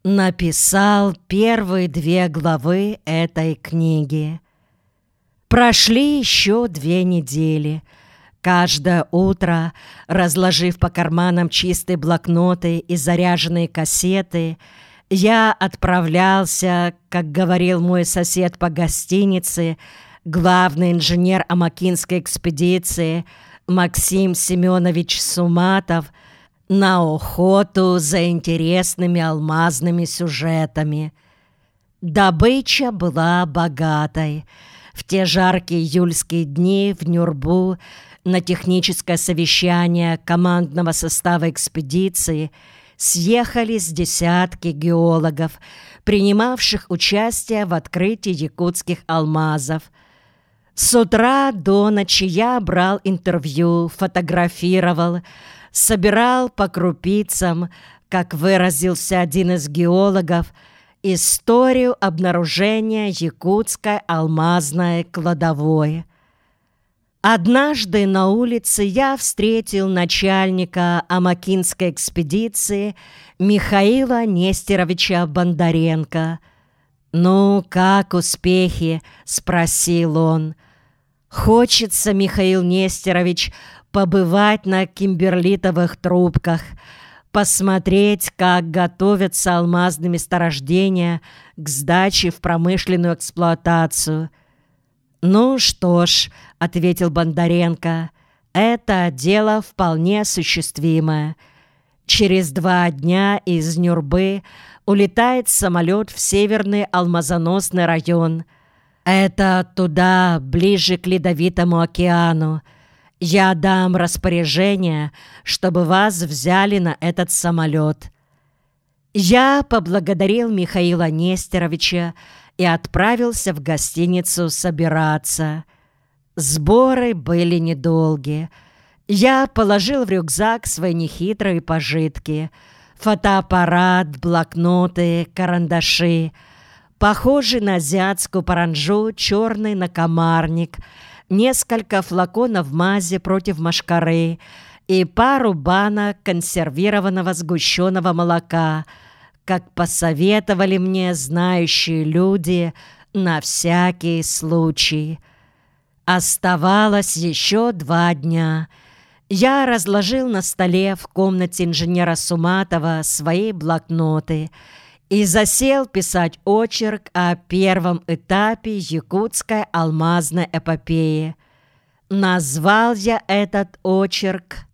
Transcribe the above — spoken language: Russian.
написал первые 2 главы этой книги. Прошли еще 2 недели. Каждое утро, разложив по карманам чистые блокноты и заряженные кассеты, я отправлялся, как говорил мой сосед по гостинице, главный инженер Амакинской экспедиции Максим Семенович Суматов, на охоту за интересными алмазными сюжетами. Добыча была богатой. В те жаркие июльские дни в Нюрбу на техническое совещание командного состава экспедиции съехались десятки геологов, принимавших участие в открытии якутских алмазов. С утра до ночи я брал интервью, фотографировал, собирал по крупицам, как выразился один из геологов, историю обнаружения якутской алмазной кладовой. Однажды на улице я встретил начальника Амакинской экспедиции Михаила Нестеровича Бондаренко. «Ну, как успехи?» — спросил он. «Хочется, Михаил Нестерович, побывать на кимберлитовых трубках, посмотреть, как готовятся алмазные месторождения к сдаче в промышленную эксплуатацию». «Ну что ж», — ответил Бондаренко, — «это дело вполне осуществимое. Через 2 дня из Нюрбы улетает самолет в Северный алмазоносный район. Это туда, ближе к Ледовитому океану. Я дам распоряжение, чтобы вас взяли на этот самолет». Я поблагодарил Михаила Нестеровича и отправился в гостиницу собираться. Сборы были недолгие. Я положил в рюкзак свои нехитрые пожитки: фотоаппарат, блокноты, карандаши, похожий на азиатскую паранджу черный накомарник, несколько флаконов мази против мошкары и пару банок консервированного сгущенного молока, как посоветовали мне знающие люди на всякий случай. Оставалось еще 2 дня. Я разложил на столе в комнате инженера Суматова свои блокноты и засел писать очерк о первом этапе якутской алмазной эпопеи. Назвал я этот очерк